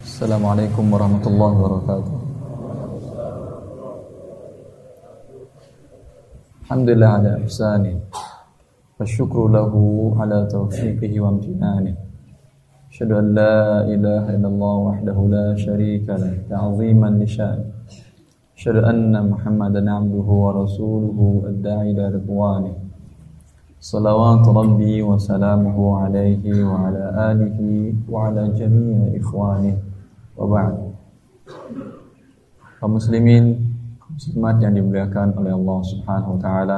Assalamualaikum warahmatullahi wabarakatuh. Alhamdulillah ala ihsani wa syukru lahu ala taufiqihi wa amtinani. Asyhadu an la ilaha illallah wahdahu la syarika lah ta'ziman li sya'ni. Asyhadu anna Muhammadan 'abduhu wa rasuluhu ad-da'i ila ridwani. Salawatu rabbi wa salamuhu alaihi wa ala alihi wa ala jami'i ikhwani wa ba'd. Kaum muslimin, muslimat yang dimuliakan oleh Allah Subhanahu wa taala.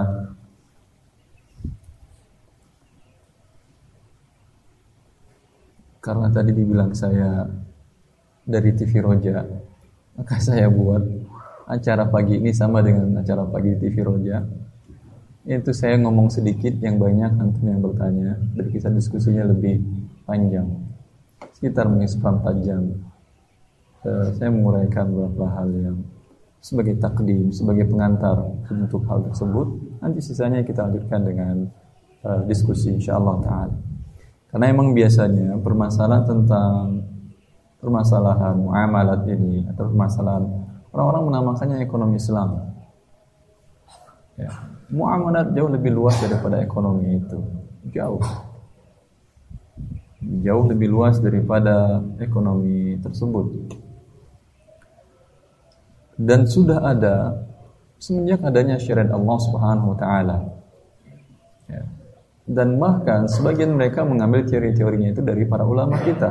Karena tadi dibilang saya dari TV Roja, maka saya buat acara pagi ini sama dengan acara pagi TV Roja. Itu saya ngomong sedikit, yang banyak antum yang bertanya, dan kisah diskusinya lebih panjang, sekitar mungkin 4 jam. Saya menguraikan beberapa hal yang sebagai takdim, sebagai pengantar untuk hal tersebut. Nanti sisanya kita lanjutkan dengan diskusi insyaallah ta'ala. Karena emang biasanya permasalahan muamalat ini atau permasalahan orang-orang menamakannya ekonomi Islam. Ya. Muamalat jauh lebih luas daripada ekonomi itu. Jauh lebih luas daripada ekonomi tersebut. Dan sudah ada semenjak adanya syariat Allah Subhanahu wa taala. Ya. Dan bahkan sebagian mereka mengambil teori-teorinya itu dari para ulama kita.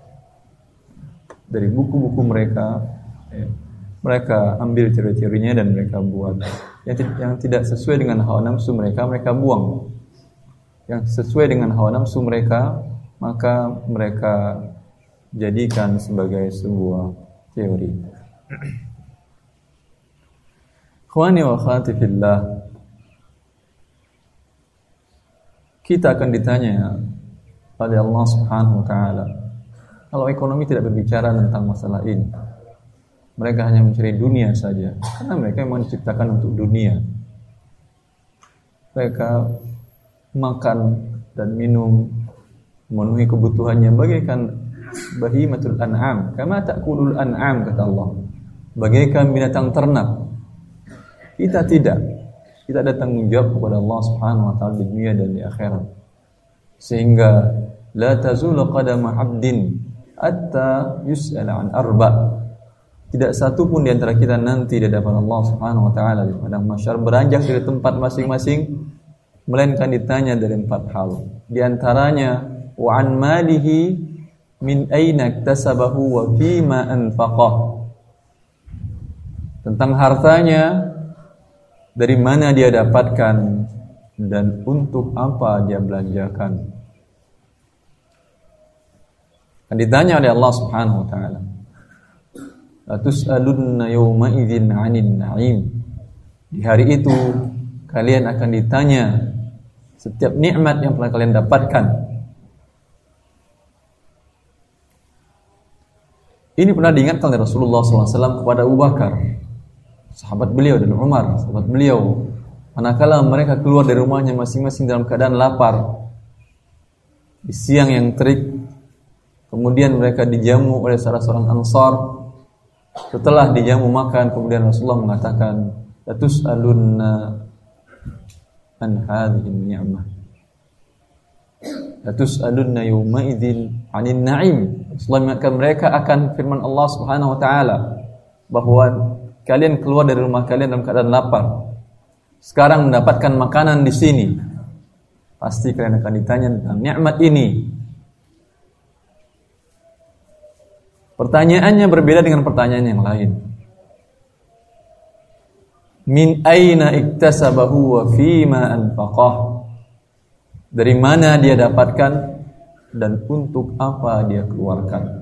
Dari buku-buku mereka, ya. Mereka ambil teori-teorinya dan mereka buat yang tidak sesuai dengan hawa nafsu mereka buang. Yang sesuai dengan hawa nafsu mereka, maka mereka jadikan sebagai sebuah teori. Ikhwani wa akhwati fillah, kita akan ditanya oleh Allah Subhanahu wa taala. Kalau ekonomi tidak berbicara tentang masalah ini, mereka hanya mencari dunia saja, karena mereka memang diciptakan untuk dunia. Mereka makan dan minum, memenuhi kebutuhannya bagaikan bahimatul an'am, kama ta'kulul an'am, kata Allah. Bagaikan binatang ternak. Kita tidak. Kita ada tanggung jawab kepada Allah Subhanahu wa taala di dunia dan di akhirat. Sehingga la tazulu qadama 'abdin hatta yus'ala an arba'. Tidak satu pun di antara kita nanti di hadapan Allah Subhanahu wa taala di padang mahsyar beranjak dari tempat masing-masing melainkan ditanya dari 4 hal. Di antaranya wa an malihi min aina iktasabahu wa fima anfaqah. Tentang hartanya, dari mana dia dapatkan dan untuk apa dia belanjakan. Akan ditanya oleh Allah Subhanahu wa taala. La tus'alunna yawma idzin 'anil na'im. Di hari itu kalian akan ditanya setiap nikmat yang pernah kalian dapatkan. Ini pernah diingatkan oleh Rasulullah SAW kepada Abu Bakar, sahabat beliau, dan Umar, sahabat beliau, manakala mereka keluar dari rumahnya masing-masing dalam keadaan lapar di siang yang terik, kemudian mereka dijamu oleh salah seorang Ansar. Setelah dijamu makan, kemudian Rasulullah mengatakan, la tus'alunna an hadhihi ni'mah. La tus'alunna yawma idzin 'anil na'im. Rasulullah mengingatkan mereka akan firman Allah Subhanahu wa taala bahwa kalian keluar dari rumah kalian dalam keadaan lapar. Sekarang mendapatkan makanan di sini. Pasti kalian akan ditanya tentang nikmat ini. Pertanyaannya berbeda dengan pertanyaan yang lain. Min aina iktasabahu wa fima anfaqah. Dari mana dia dapatkan dan untuk apa dia keluarkan.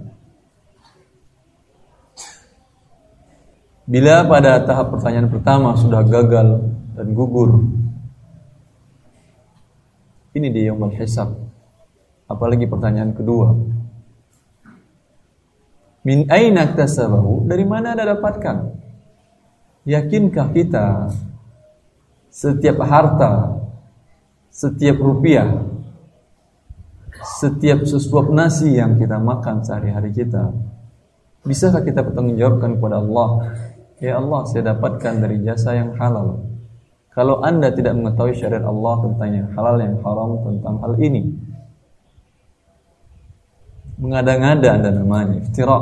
Bila pada tahap pertanyaan pertama sudah gagal dan gugur, ini dia yaumul hisab. Apalagi pertanyaan kedua. Min aina iktasabahu, dari mana Anda dapatkan? Yakinkah kita setiap harta, setiap rupiah, setiap sesuap nasi yang kita makan sehari-hari kita Bisakah kita bertanggungjawabkan kepada Allah, ya Allah, saya dapatkan dari jasa yang halal. Kalau Anda tidak mengetahui syariat Allah tentang yang halal yang haram tentang hal ini, mengada-ngada Anda namanya iftira,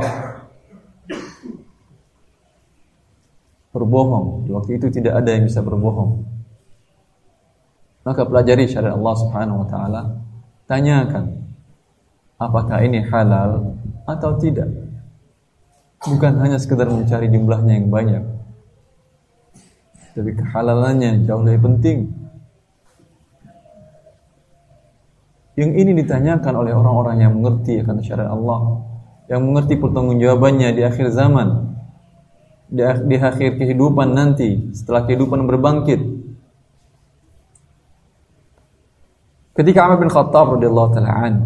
berbohong. Di waktu itu tidak ada yang bisa berbohong. Maka pelajari syariat Allah Subhanahu wa taala, tanyakan apakah ini halal atau tidak. Bukan hanya sekedar mencari jumlahnya yang banyak, tapi kehalalannya jauh lebih penting. Yang ini ditanyakan oleh orang-orang yang mengerti akan syariat Allah, yang mengerti pertanggungjawabannya di akhir zaman, di akhir kehidupan nanti, setelah kehidupan berbangkit. Ketika Umar bin Khattab radhiyallahu taala anhu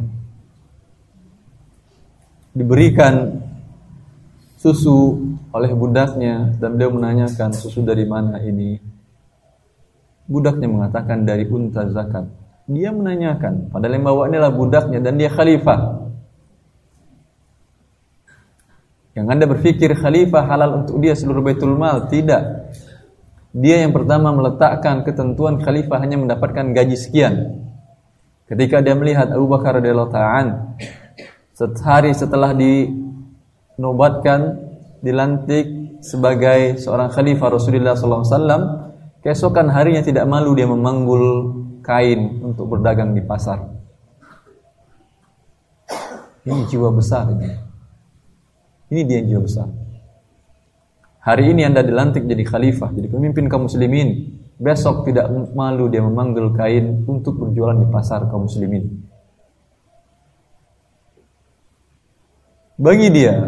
diberikan susu oleh budaknya dan beliau menanyakan, susu dari mana ini? Budaknya mengatakan dari unta zakat. Dia menanyakan, padahal yang bawa adalah budaknya dan dia khalifah. Yang Anda berpikir khalifah halal untuk dia seluruh Baitul Mal, tidak. Dia yang pertama meletakkan ketentuan khalifah hanya mendapatkan gaji sekian. Ketika dia melihat Abu Bakar radhiyallahu ta'ala sehari setelah dinobatkan, dilantik sebagai seorang khalifah Rasulullah sallallahu alaihi wasallam, keesokan harinya tidak malu dia memanggul kain untuk berdagang di pasar. Ini jiwa besar ini. Ini dia jiwa besar. Hari ini Anda dilantik jadi khalifah, jadi pemimpin kaum muslimin. Besok tidak malu dia memanggul kain untuk berjualan di pasar kaum muslimin. Bagi dia,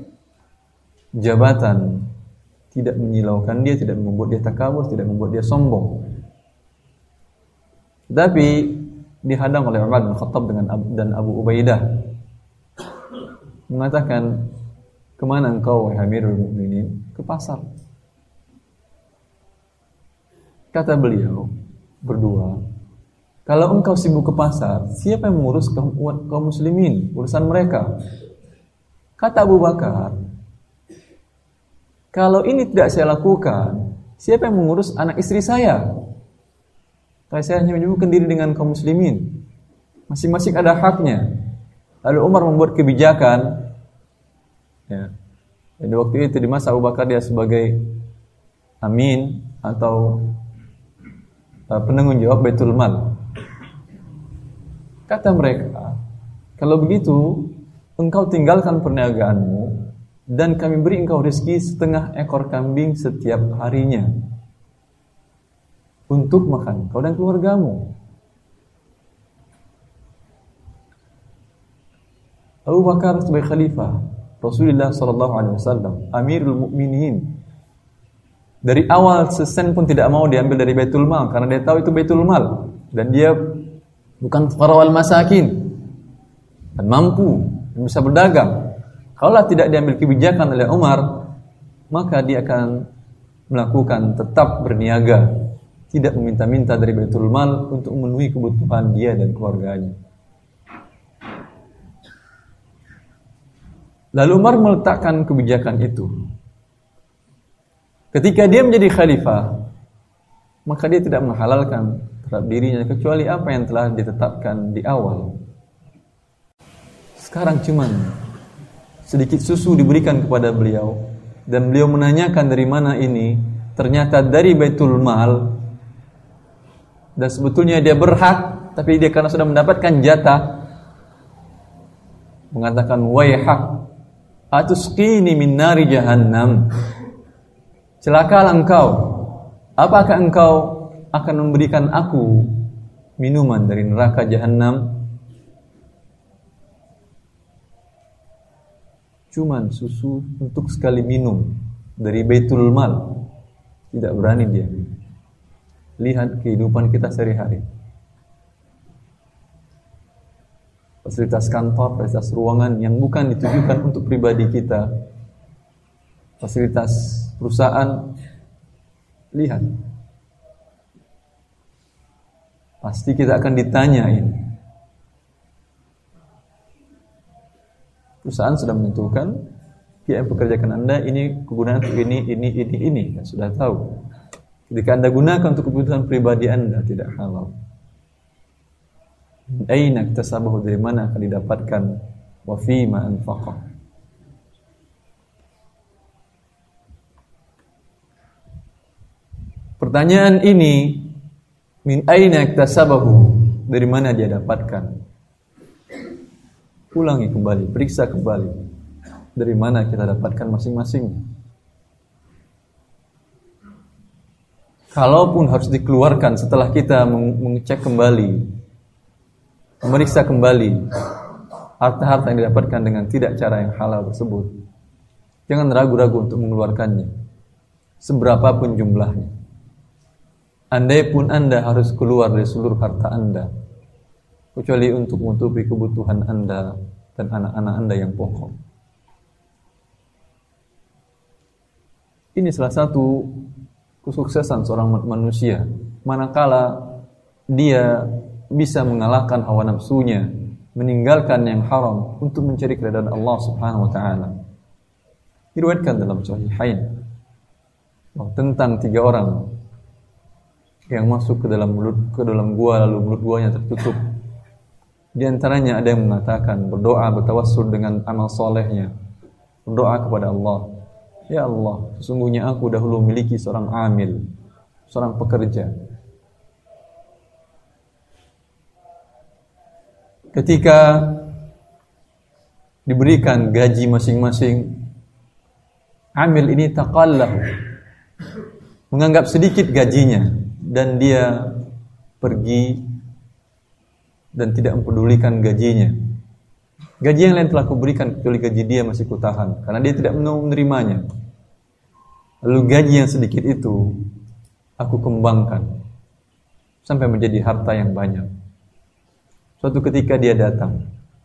jabatan tidak menyilaukan dia, tidak membuat dia takabur, tidak membuat dia sombong. Tapi dihadang oleh Umar bin Khattab dan Abu Ubaidah, mengatakan, kemana engkau wahai Amirul Mukminin? Ke pasar. Kata beliau berdua, kalau engkau sibuk ke pasar, siapa yang mengurus kaum muslimin, urusan mereka? Kata Abu Bakar, kalau ini tidak saya lakukan, siapa yang mengurus anak istri saya? Saya hanya menyibukkan diri dengan kaum muslimin. Masing-masing ada haknya. Lalu Umar membuat kebijakan. Ya. Jadi waktu itu di masa Abu Bakar dia sebagai amin atau penanggung jawab Baitul Mal. Kata mereka, kalau begitu engkau tinggalkan perniagaanmu dan kami beri engkau rezeki setengah ekor kambing setiap harinya untuk makan kau dan keluargamu. Abu Bakar sebagai khalifah Rasulullah sallallahu alaihi wasallam, Amirul Mukminin, dari awal sesen pun tidak mau diambil dari Baitul Mal karena dia tahu itu Baitul Mal dan dia bukan fuqara wal masakin dan mampu dan bisa berdagang. Kalau tidak diambil kebijakan oleh Umar, maka dia akan melakukan tetap berniaga, tidak meminta-minta dari Baitul Mal untuk memenuhi kebutuhan dia dan keluarganya. Lalu Umar meletakkan kebijakan itu. Ketika dia menjadi khalifah, maka dia tidak menghalalkan terhadap dirinya kecuali apa yang telah ditetapkan di awal. Sekarang cuman sedikit susu diberikan kepada beliau dan beliau menanyakan dari mana ini, ternyata dari Baitul Mal. Dan sebetulnya dia berhak, tapi dia karena sudah mendapatkan jatah mengatakan, waihak atusqini min nari jahannam. Celakalah engkau, apakah engkau akan memberikan aku minuman dari neraka jahanam? Cuman susu untuk sekali minum dari Baitul Mal, tidak berani dia. Lihat kehidupan kita sehari-hari. Fasilitas kantor, fasilitas ruangan yang bukan ditujukan untuk pribadi kita, fasilitas perusahaan, lihat. Pasti kita akan ditanya ini. Perusahaan sudah menentukan Dia yang pekerjakan Anda, ini kegunaan untuk ini. Ya, sudah tahu. Ketika Anda gunakan untuk kebutuhan pribadi Anda, tidak halal. Aina iktasabahu, dari mana akan didapatkan? Wa fima anfaqah. Pertanyaan ini, min aina iktasabahu, dari mana dia dapatkan? Ulangi kembali, periksa kembali. Dari mana kita dapatkan masing-masing? Kalaupun harus dikeluarkan setelah kita mengecek kembali, memeriksa kembali harta-harta yang didapatkan dengan tidak cara yang halal tersebut, jangan ragu-ragu untuk mengeluarkannya, seberapapun jumlahnya. Andai pun Anda harus keluar dari seluruh harta Anda, kecuali untuk menutupi kebutuhan Anda dan anak-anak Anda yang pokok. Ini salah satu kesuksesan seorang manusia, manakala dia bisa mengalahkan hawa nafsunya, meninggalkan yang haram untuk mencari keridhaan Allah Subhanahu wa taala. Diriwayatkan dalam Sahihain tentang 3 orang yang masuk ke dalam gua, lalu mulut guanya tertutup. Di antaranya ada yang mengatakan, berdoa, bertawassul dengan amal solehnya, berdoa kepada Allah, ya Allah, sesungguhnya aku dahulu memiliki seorang amil, seorang pekerja. Ketika diberikan gaji masing-masing, amil ini taqallahu, menganggap sedikit gajinya, dan dia pergi dan tidak mempedulikan gajinya. Gaji yang lain telah kuberikan, kecuali gaji dia masih kutahan, karena dia tidak menerimanya. Lalu gaji yang sedikit itu aku kembangkan sampai menjadi harta yang banyak. Suatu ketika dia datang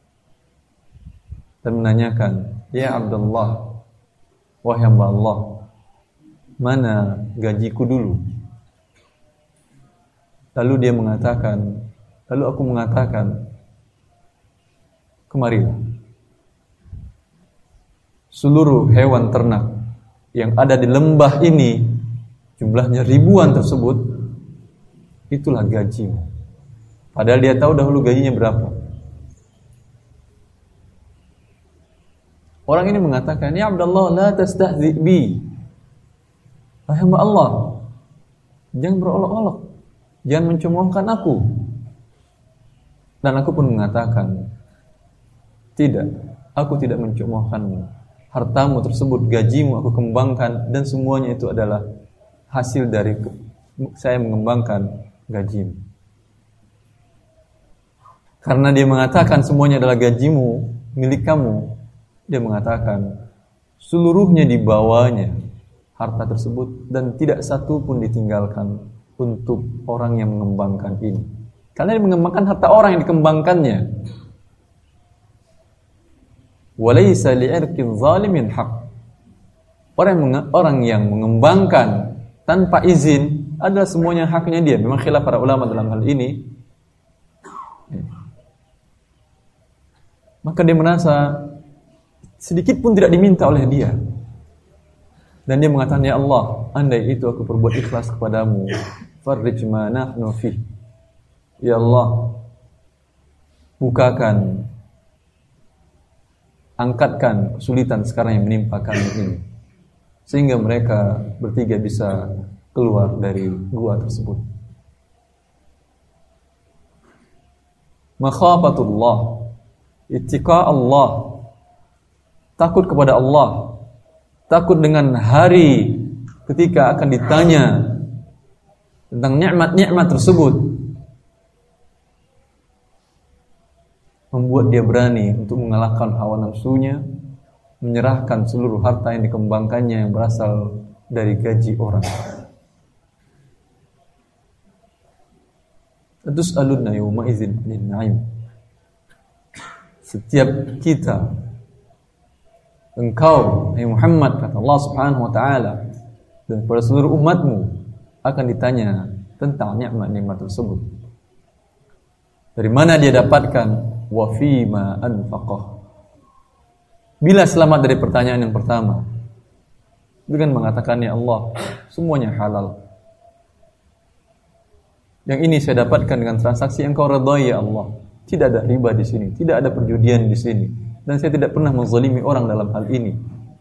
dan menanyakan, ya Abdullah, wahai hamba Allah, mana gajiku dulu? Lalu aku mengatakan, kemarilah. Seluruh hewan ternak yang ada di lembah ini, jumlahnya ribuan tersebut, itulah gajimu. Padahal dia tahu dahulu gajinya berapa. Orang ini mengatakan, ya Abdullah, la tastahzi bi. Wahai hamba Allah, jangan berolok-olok, jangan mencemoohkan aku. Dan aku pun mengatakan, tidak, aku tidak mencemoohkanmu. Hartamu tersebut, gajimu aku kembangkan, dan semuanya itu adalah hasil dari saya mengembangkan gajimu. Karena dia mengatakan semuanya adalah gajimu, milik kamu, dia mengatakan seluruhnya dibawanya harta tersebut, dan tidak satu pun ditinggalkan untuk orang yang mengembangkan ini. Karena dia mengembangkan harta orang yang dikembangkannya. Walaysa li'irqi zalimin haq. Orang yang mengembangkan tanpa izin adalah semuanya haknya dia. Memang khilaf para ulama dalam hal ini. Maka dia merasa sedikit pun tidak diminta oleh dia. Dan dia mengatakan, ya Allah, andai itu aku berbuat ikhlas kepadamu, farrij ma nahnu fi. Ya Allah, bukakan, angkatkan kesulitan sekarang yang menimpa kami ini, sehingga mereka bertiga bisa keluar dari gua tersebut. Makhafatullah, ittiqa Allah, takut kepada Allah, takut dengan hari ketika akan ditanya tentang nikmat-nikmat tersebut, membuat dia berani untuk mengalahkan hawa nafsunya, menyerahkan seluruh harta yang dikembangkannya yang berasal dari gaji orang. Tus'aluna yawma idzin 'anil na'im. Setiap kita, engkau, hai Muhammad, kata Allah Subhanahu wa taala, dan kepada seluruh umatmu akan ditanya tentang nikmat-nikmat tersebut. Dari mana dia dapatkan? Wa fima anfaqah. Bila selamat dari pertanyaan yang pertama dengan mengatakan, ya Allah, semuanya halal. Yang ini saya dapatkan dengan transaksi yang Kau redai, ya Allah. Tidak ada riba di sini, tidak ada perjudian di sini, dan saya tidak pernah menzalimi orang dalam hal ini.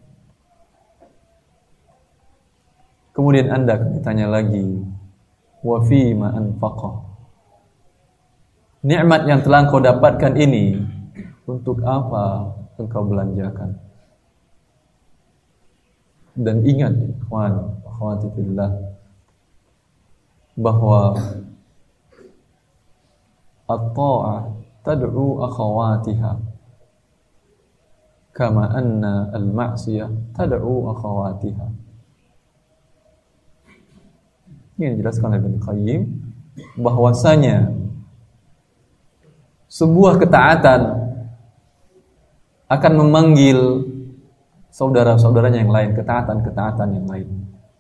Kemudian Anda akan ditanya lagi, wa fima anfaqa. Nikmat yang telah Engkau dapatkan ini, untuk apa Engkau belanjakan? Dan ingat, ikhwan, akhwati fillah, bahwa at-ta'ah tad'u akhawatiha kama anna al-ma'siyah tad'u akhawatiha. Ini dijelaskan oleh Ibnu Qayyim bahwasanya sebuah ketaatan akan memanggil saudara-saudaranya yang lain, ketaatan-ketaatan yang lain.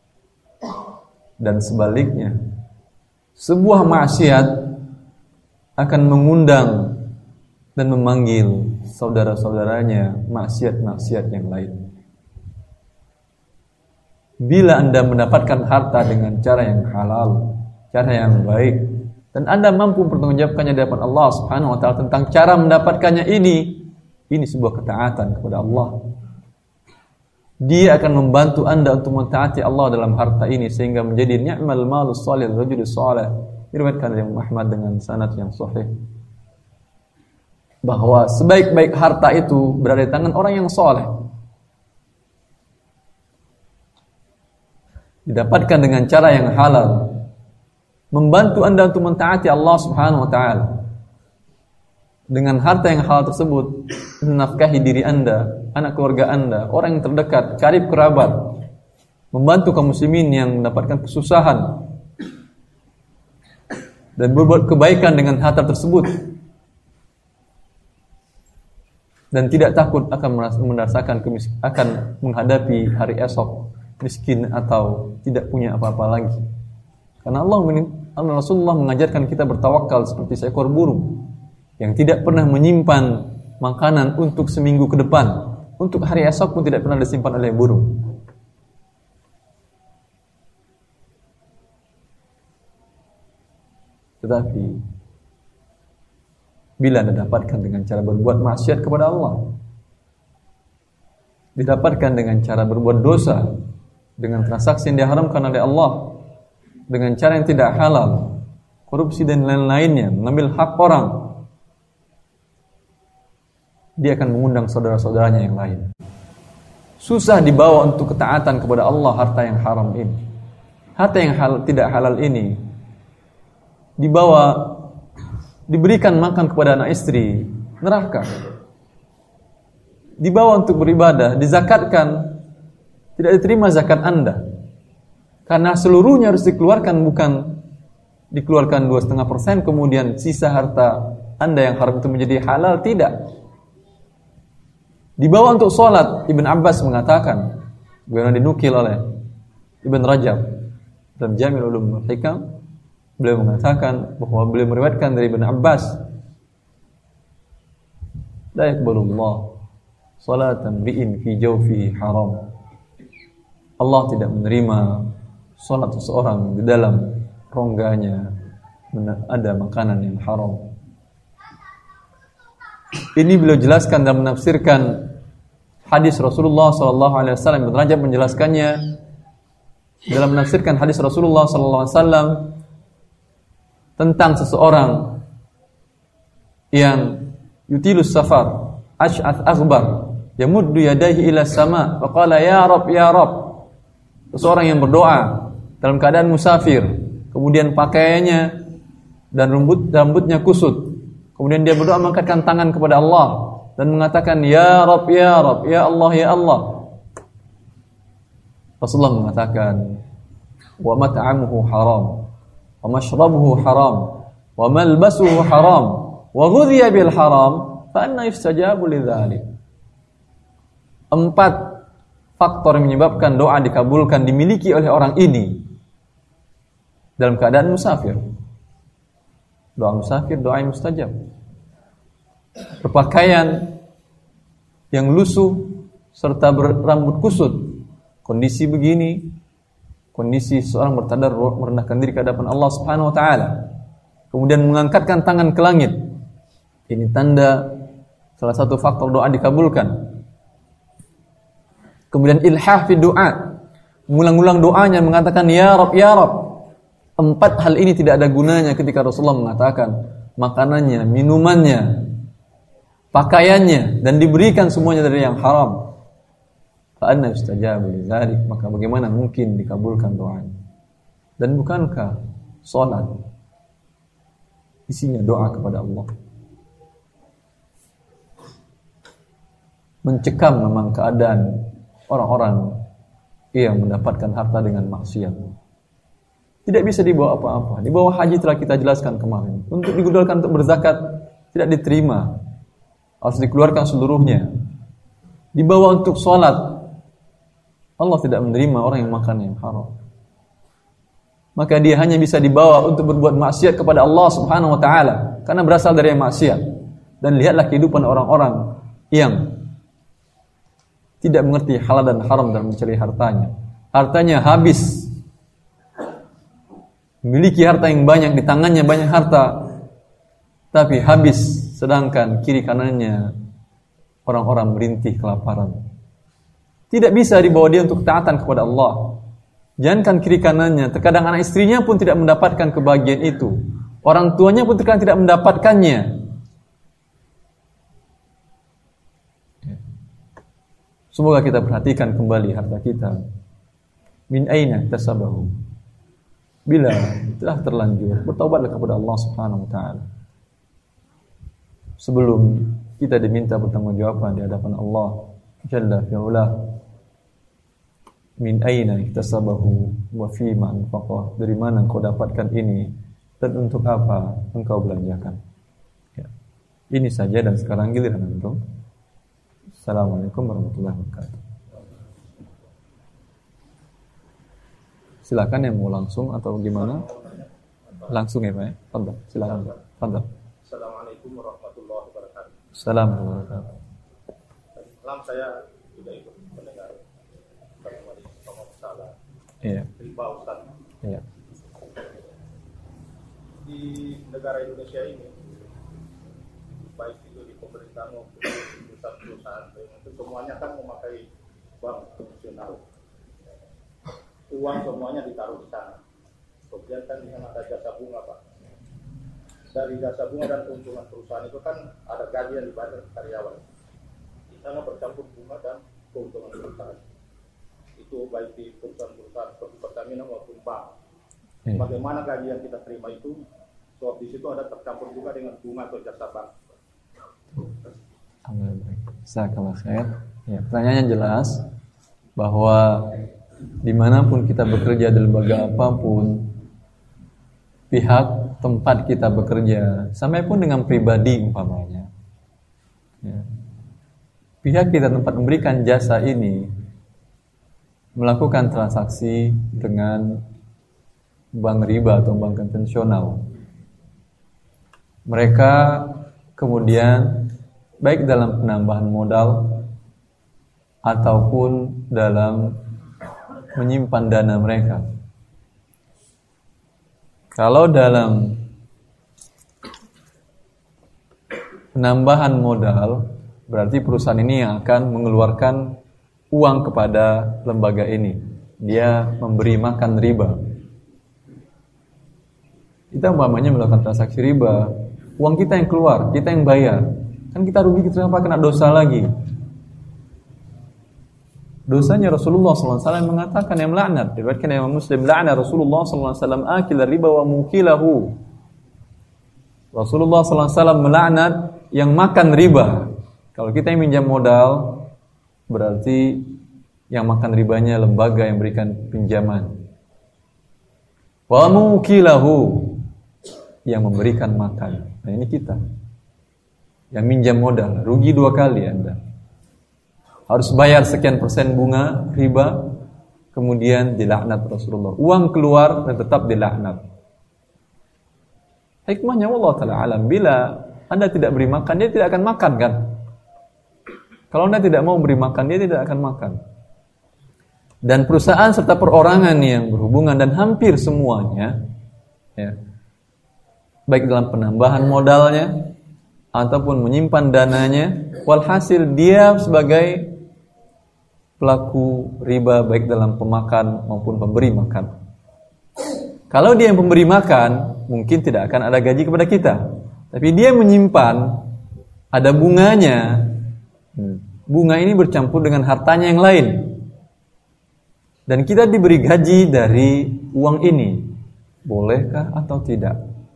Dan sebaliknya, sebuah maksiat akan mengundang dan memanggil saudara-saudaranya maksiat-maksiat yang lain. Bila Anda mendapatkan harta dengan cara yang halal, cara yang baik, dan Anda mampu mempertanggungjawabkannya di hadapan Allah Subhanahu wa taala tentang cara mendapatkannya ini sebuah ketaatan kepada Allah. Dia akan membantu Anda untuk mentaati Allah dalam harta ini sehingga menjadi ni'mal malus salih rajul salih. Diriwayatkan oleh Imam Ahmad dengan sanad yang sahih bahwa sebaik-baik harta itu berada di tangan orang yang saleh. Didapatkan dengan cara yang halal, membantu Anda untuk mentaati Allah Subhanahu wa taala. Dengan harta yang halal tersebut, menafkahi diri Anda, anak keluarga Anda, orang yang terdekat, karib kerabat, membantu kaum muslimin yang mendapatkan kesusahan, dan berbuat kebaikan dengan harta tersebut, dan tidak takut akan merasakan akan menghadapi hari esok miskin atau tidak punya apa-apa lagi. Karena Rasulullah mengajarkan kita bertawakal seperti seekor burung yang tidak pernah menyimpan makanan untuk seminggu ke depan, untuk hari esok pun tidak pernah disimpan oleh burung. Tetapi bila Anda dapatkan dengan cara berbuat maksiat kepada Allah, didapatkan dengan cara berbuat dosa, dengan transaksi yang diharamkan oleh Allah, dengan cara yang tidak halal, korupsi dan lain-lainnya, mengambil hak orang, dia akan mengundang saudara-saudaranya yang lain. Susah dibawa untuk ketaatan kepada Allah harta yang haram ini. Harta yang tidak halal ini diberikan makan kepada anak istri, neraka. Dibawa untuk beribadah, dizakatkan, tidak diterima zakat Anda. Karena seluruhnya harus dikeluarkan, bukan dikeluarkan 2,5%, kemudian sisa harta Anda yang haram itu menjadi halal, tidak. Dibawa untuk sholat, Ibn Abbas mengatakan, bagaimana dinukil oleh Ibn Rajab dalam Jami' Ulum Hikam, beliau mengatakan bahwa beliau meriwayatkan dari Ibn Abbas, la yaqbalullah salatan bi'in fi jawfihi haram. Allah tidak menerima salat seseorang di dalam rongganya ada makanan yang haram. Ini beliau jelaskan dalam menafsirkan hadis Rasulullah sallallahu alaihi wasallam. Ibnu Rajab menjelaskannya dalam menafsirkan hadis Rasulullah sallallahu alaihi wasallam tentang seseorang yang yutilus safar, ash'ath aghbar, yamuddu yadayhi ila sama, wa qala ya Rabb ya Rabb. Seseorang yang berdoa dalam keadaan musafir, kemudian pakaiannya dan rambutnya kusut. Kemudian dia berdoa mengangkatkan tangan kepada Allah dan mengatakan ya Rabb ya Rabb, ya Allah ya Allah. Rasulullah mengatakan wa mat'amuhu haram, wa mashrabuhu haram, wa malbasuhu haram, wa ghudhiya bil haram, fa anna yustajabu lidzalik. 4 faktor yang menyebabkan doa dikabulkan dimiliki oleh orang ini dalam keadaan musafir. Doa musafir, doa yang mustajab. Berpakaian yang lusuh, serta berambut kusut. Kondisi begini, kondisi seorang bertadarru', merendahkan diri ke hadapan Allah Subhanahu wa taala. Kemudian mengangkatkan tangan ke langit. Ini tanda salah satu faktor doa dikabulkan. Kemudian ilhah fi doa, mengulang-ulang doanya mengatakan ya Rabb ya Rabb. 4 hal ini tidak ada gunanya ketika Rasulullah mengatakan makanannya, minumannya, pakaiannya dan diberikan semuanya dari yang haram. Fa anna yustajabu lidzalik, maka bagaimana mungkin dikabulkan doanya? Dan bukankah salat isinya doa kepada Allah? Mencekam memang keadaan orang-orang yang mendapatkan harta dengan maksiat. Tidak bisa dibawa apa-apa. Di bawah haji telah kita jelaskan kemarin. Untuk digunakan untuk berzakat tidak diterima. Harus dikeluarkan seluruhnya. Dibawa untuk sholat. Allah tidak menerima orang yang makan yang haram. Maka dia hanya bisa dibawa untuk berbuat maksiat kepada Allah Subhanahu wa taala karena berasal dari yang maksiat. Dan lihatlah kehidupan orang-orang yang tidak mengerti halal dan haram dalam mencari hartanya. Hartanya habis. Memiliki harta yang banyak, di tangannya banyak harta, tapi habis, sedangkan kiri kanannya orang-orang merintih kelaparan. Tidak bisa dibawa dia untuk taatan kepada Allah. Jangankan kiri kanannya, terkadang anak istrinya pun tidak mendapatkan kebahagiaan itu. Orang tuanya pun terkadang tidak mendapatkannya. Semoga kita perhatikan kembali harta kita. Min aina tasabahu? Bila telah terlanjur, bertaubatlah kepada Allah Subhanahu wa taala. Sebelum kita diminta bertanggungjawaban di hadapan Allah Jalla fi'ala. Min aina iktasabahu wa fima anfaqah? Dari mana engkau dapatkan ini dan untuk apa engkau belanjakan? Ya. Ini saja dan sekarang giliran antum. Assalamualaikum warahmatullahi wabarakatuh. Silakan yang mau langsung atau gimana? Langsung ya Pak ya? Fadhal, silakan. Fadhal. Assalamualaikum warahmatullahi wabarakatuh. Assalamualaikum warahmatullahi wabarakatuh. Salam, saya juga ikut mendengar Bapak Salah. Iya. Riba Ustaz. Iya. Di negara Indonesia ini, baik itu di pemerintah maupun di perusahaan-perusahaan, itu semuanya kan memakai bank konvensional. Uang semuanya ditaruh di sana. Kemudian kan dengan ada jasa bunga Pak. Dari jasa bunga dan keuntungan perusahaan itu kan ada gaji yang dibayar karyawan. Di sana bercampur bunga dan keuntungan perusahaan. Itu baik di perusahaan-perusahaan seperti Pertamina maupun bank. Bagaimana gaji yang kita terima itu? Sebab di situ ada tercampur juga dengan bunga atau jasa bank. Jazakallahu khair. Ya, pertanyaannya jelas bahwa dimanapun kita bekerja di lembaga apapun, pihak tempat kita bekerja, sampai pun dengan pribadi umpamanya, ya, pihak kita tempat memberikan jasa ini melakukan transaksi dengan bank riba atau bank konvensional. Mereka kemudian baik dalam penambahan modal ataupun dalam menyimpan dana mereka. Kalau dalam penambahan modal, berarti perusahaan ini yang akan mengeluarkan uang kepada lembaga ini. Dia memberi makan riba. Kita umpamanya melakukan transaksi riba, uang kita yang keluar, kita yang bayar. Kan kita rugi, kita kena dosa lagi. Dosanya Rasulullah SAW mengatakan yang melaknat. Diriwayatkan Imam Muslim, la'na Rasulullah SAW akil riba wa mukilahu. Rasulullah SAW melaknat yang makan riba. Kalau kita yang minjam modal, berarti yang makan ribanya lembaga yang berikan pinjaman. Wa mukilahu, yang memberikan makan. Nah ini kita yang minjam modal, rugi 2 kali Anda. Harus bayar sekian persen bunga riba, kemudian dilaknat Rasulullah. Uang keluar dan tetap dilaknat. Hikmahnya Allah Ta'ala alam, bila Anda tidak beri makan, dia tidak akan makan kan? Kalau Anda tidak mau beri makan, dia tidak akan makan. Dan perusahaan serta perorangan yang berhubungan dan hampir semuanya, ya, baik dalam penambahan modalnya ataupun menyimpan dananya, walhasil dia sebagai pelaku riba baik dalam pemakan maupun pemberi makan. Kalau dia yang pemberi makan, mungkin tidak akan ada gaji kepada kita. Tapi dia menyimpan, ada bunganya. Bunga ini bercampur dengan hartanya yang lain. Dan kita diberi gaji dari uang ini. Bolehkah atau tidak?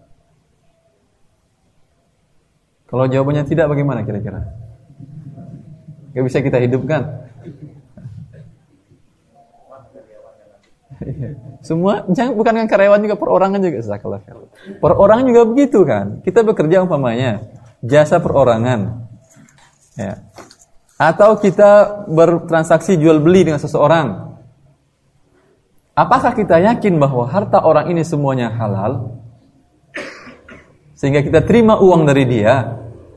Kalau jawabannya tidak, bagaimana kira-kira? Gak bisa kita hidupkan. Semua, bukan kan karyawan juga, perorangan juga. Perorangan juga begitu kan. Kita bekerja umpamanya jasa perorangan, ya. Atau kita bertransaksi jual beli dengan seseorang. Apakah kita yakin bahwa harta orang ini semuanya halal, sehingga kita terima uang dari dia?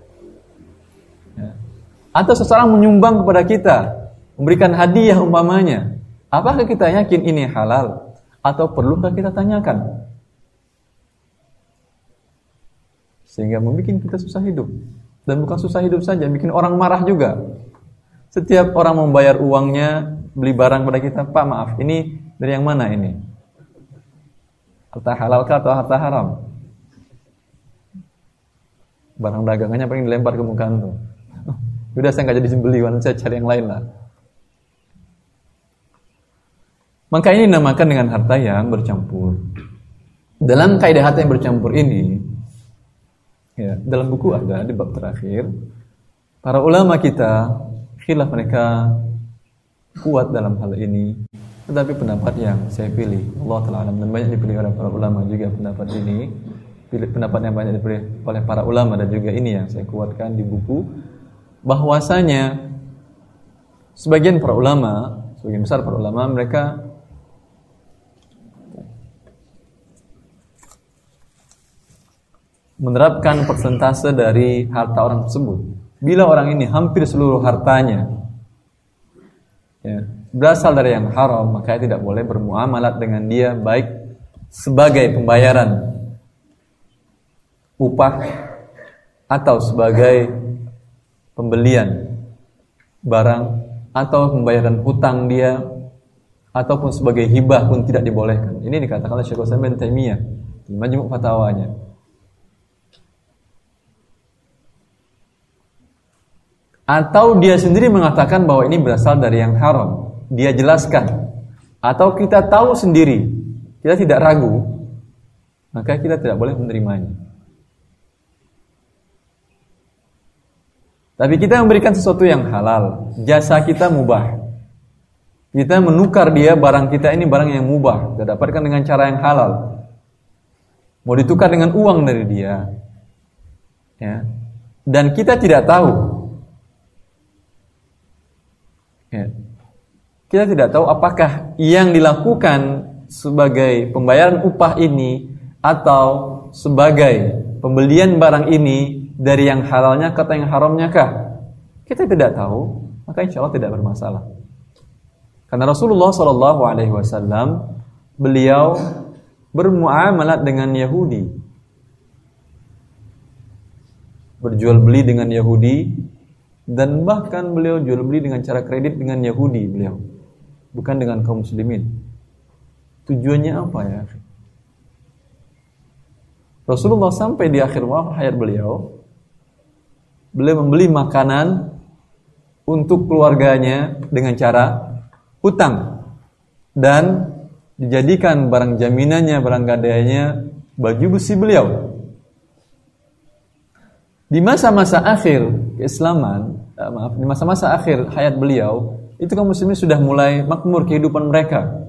Atau seseorang menyumbang kepada kita, memberikan hadiah umpamanya, apakah kita yakin ini halal? Atau perlukah kita tanyakan? Sehingga membuat kita susah hidup. Dan bukan susah hidup saja, bikin orang marah juga. Setiap orang membayar uangnya, beli barang pada kita, Pak maaf, ini dari yang mana ini? Harta halalkah atau harta haram? Barang dagangannya paling dilempar ke muka antum. Udah saya nggak jadi sembeli, saya cari yang lain lah. Maka ini dinamakan dengan harta yang bercampur. Dalam kaidah harta yang bercampur ini, ya, dalam buku ada di bab terakhir, para ulama kita khilaf mereka kuat dalam hal ini. Tetapi pendapat yang saya pilih, Allah Ta'ala alam, dan banyak dipilih oleh para ulama juga pendapat ini, pendapat yang banyak dipilih oleh para ulama, dan juga ini yang saya kuatkan di buku, bahwasanya sebagian para ulama, sebagian besar para ulama, mereka menerapkan persentase dari harta orang tersebut. Bila orang ini hampir seluruh hartanya, ya, berasal dari yang haram, maka tidak boleh bermuamalat dengan dia, baik sebagai pembayaran upah atau sebagai pembelian barang atau pembayaran hutang dia, ataupun sebagai hibah pun tidak dibolehkan. Ini dikatakan oleh Syekhul Islam Ibnu Taimiyah di Majmu' Fatawanya. Atau dia sendiri mengatakan bahwa ini berasal dari yang haram, dia jelaskan. Atau kita tahu sendiri, kita tidak ragu, maka kita tidak boleh menerimanya. Tapi kita memberikan sesuatu yang halal, jasa kita mubah. Kita menukar dia, barang kita ini barang yang mubah, kita dapatkan dengan cara yang halal. Mau ditukar dengan uang dari dia, ya. Dan kita tidak tahu, ya, kita tidak tahu apakah yang dilakukan sebagai pembayaran upah ini atau sebagai pembelian barang ini dari yang halalnya atau yang haramnya kah? Kita tidak tahu, maka insya Allah tidak bermasalah. Karena Rasulullah SAW, beliau bermuamalat dengan Yahudi, berjual beli dengan Yahudi, dan bahkan beliau jual beli dengan cara kredit dengan Yahudi beliau, bukan dengan kaum muslimin. Tujuannya apa ya? Rasulullah sampai di akhir hayat beliau membeli makanan untuk keluarganya dengan cara hutang, dan dijadikan barang jaminannya, barang gadaiannya baju besi beliau. Di masa-masa akhir keislaman, di masa-masa akhir hayat beliau, itu kaum muslimin sudah mulai makmur kehidupan mereka.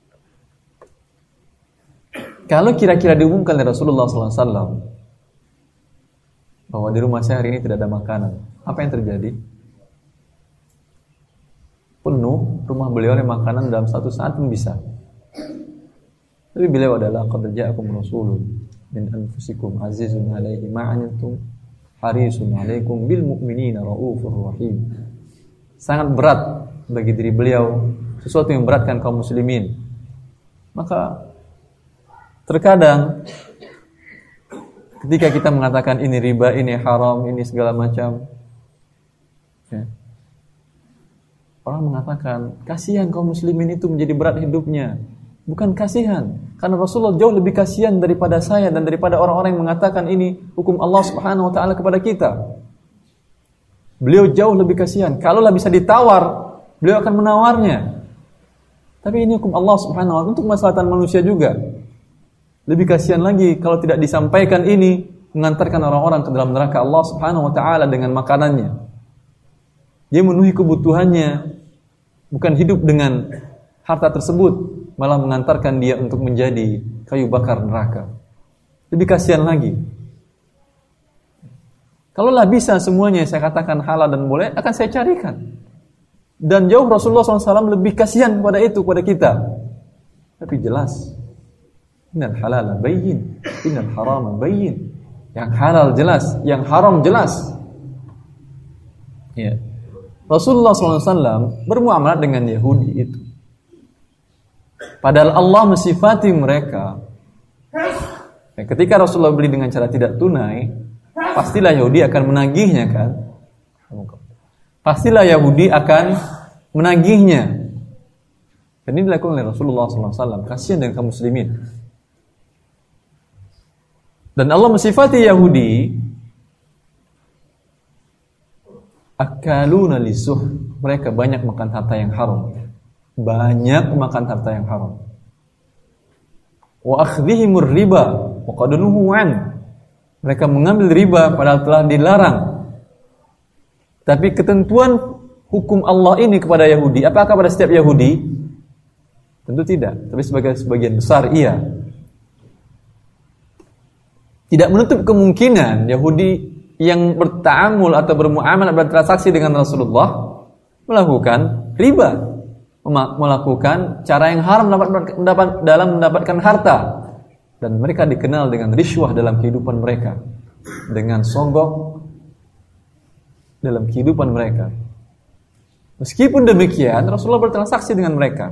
Kalau kira-kira diumumkan oleh Rasulullah SAW bahwa di rumah saya hari ini tidak ada makanan, apa yang terjadi? Penuh rumah beliau oleh makanan dalam satu saat pun bisa. Tapi beliau adalah qad ja'akum rasulun min anfusikum azizun 'alaihi ma 'anittum harisun 'alaikum bil mu'minina raufur rahim. sangat berat bagi diri beliau, sesuatu yang memberatkan kaum muslimin. Maka terkadang ketika kita mengatakan ini riba, ini haram, ini segala macam, ya, orang mengatakan kasihan kaum muslimin itu menjadi berat hidupnya. Bukan kasihan, karena Rasulullah jauh lebih kasihan daripada saya dan daripada orang-orang yang mengatakan ini hukum Allah Subhanahu wa taala kepada kita. Beliau jauh lebih kasihan. Kalaulah bisa ditawar, beliau akan menawarnya. Tapi ini hukum Allah Subhanahu wa taala untuk kemaslahatan manusia juga. Lebih kasihan lagi kalau tidak disampaikan ini, mengantarkan orang-orang ke dalam neraka Allah Subhanahu wa taala dengan makanannya. Dia memenuhi kebutuhannya, bukan hidup dengan harta tersebut, malah mengantarkan dia untuk menjadi kayu bakar neraka. Lebih kasihan lagi. Kalaulah bisa semuanya saya katakan halal dan boleh, akan saya carikan. Dan jauh Rasulullah SAW lebih kasihan kepada itu, kepada kita. Tapi jelas, innal halala bayyin, innal harama bayyin. Yang halal jelas, yang haram jelas. Ya. Rasulullah SAW bermuamalah dengan Yahudi itu. Padahal Allah mensifati mereka. Ketika Rasulullah beli dengan cara tidak tunai, pastilah Yahudi akan menagihnya kan? Pastilah Yahudi akan menagihnya. Dan ini dilakukan oleh Rasulullah SAW. Kasihan dengan kaum muslimin. Dan Allah mensifati Yahudi, akaluna lisuh. Mereka banyak makan harta yang haram. Banyak makan harta yang haram. Wa akhdhihimur riba wa qad nuhu an. Mereka mengambil riba padahal telah dilarang. Tapi ketentuan hukum Allah ini kepada Yahudi, apakah pada setiap Yahudi? Tentu tidak, tapi sebagian besar iya. Tidak menutup kemungkinan Yahudi yang berta'amul atau bermuamalah, bertransaksi dengan Rasulullah melakukan riba, melakukan cara yang haram dalam mendapatkan harta, dan mereka dikenal dengan riswah dalam kehidupan mereka, dengan sogok dalam kehidupan mereka. Meskipun demikian, Rasulullah bertransaksi dengan mereka.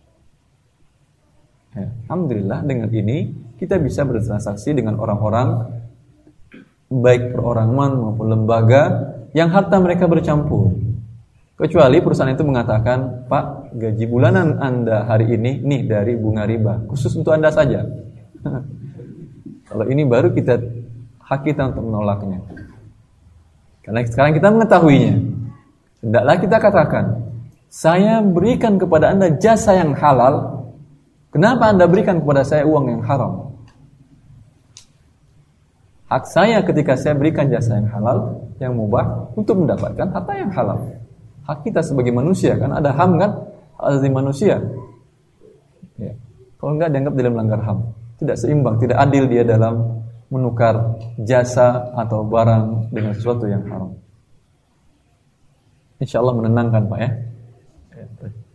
Ya, alhamdulillah dengan ini kita bisa bertransaksi dengan orang-orang baik perorangan maupun lembaga yang harta mereka bercampur. Kecuali perusahaan itu mengatakan, Pak, gaji bulanan Anda hari ini nih dari bunga riba, khusus untuk Anda saja. Kalau ini baru hak kita untuk menolaknya. Karena sekarang kita mengetahuinya. Hendaklah kita katakan, saya berikan kepada Anda jasa yang halal, kenapa Anda berikan kepada saya uang yang haram? Hak saya ketika saya berikan jasa yang halal, yang mubah, untuk mendapatkan harta yang halal. Hak kita sebagai manusia, kan ada HAM kan, asasi manusia. Ya. Kalau enggak dianggap dia melanggar HAM, tidak seimbang, tidak adil dia dalam menukar jasa atau barang dengan sesuatu yang haram. Insya Allah menenangkan Pak ya.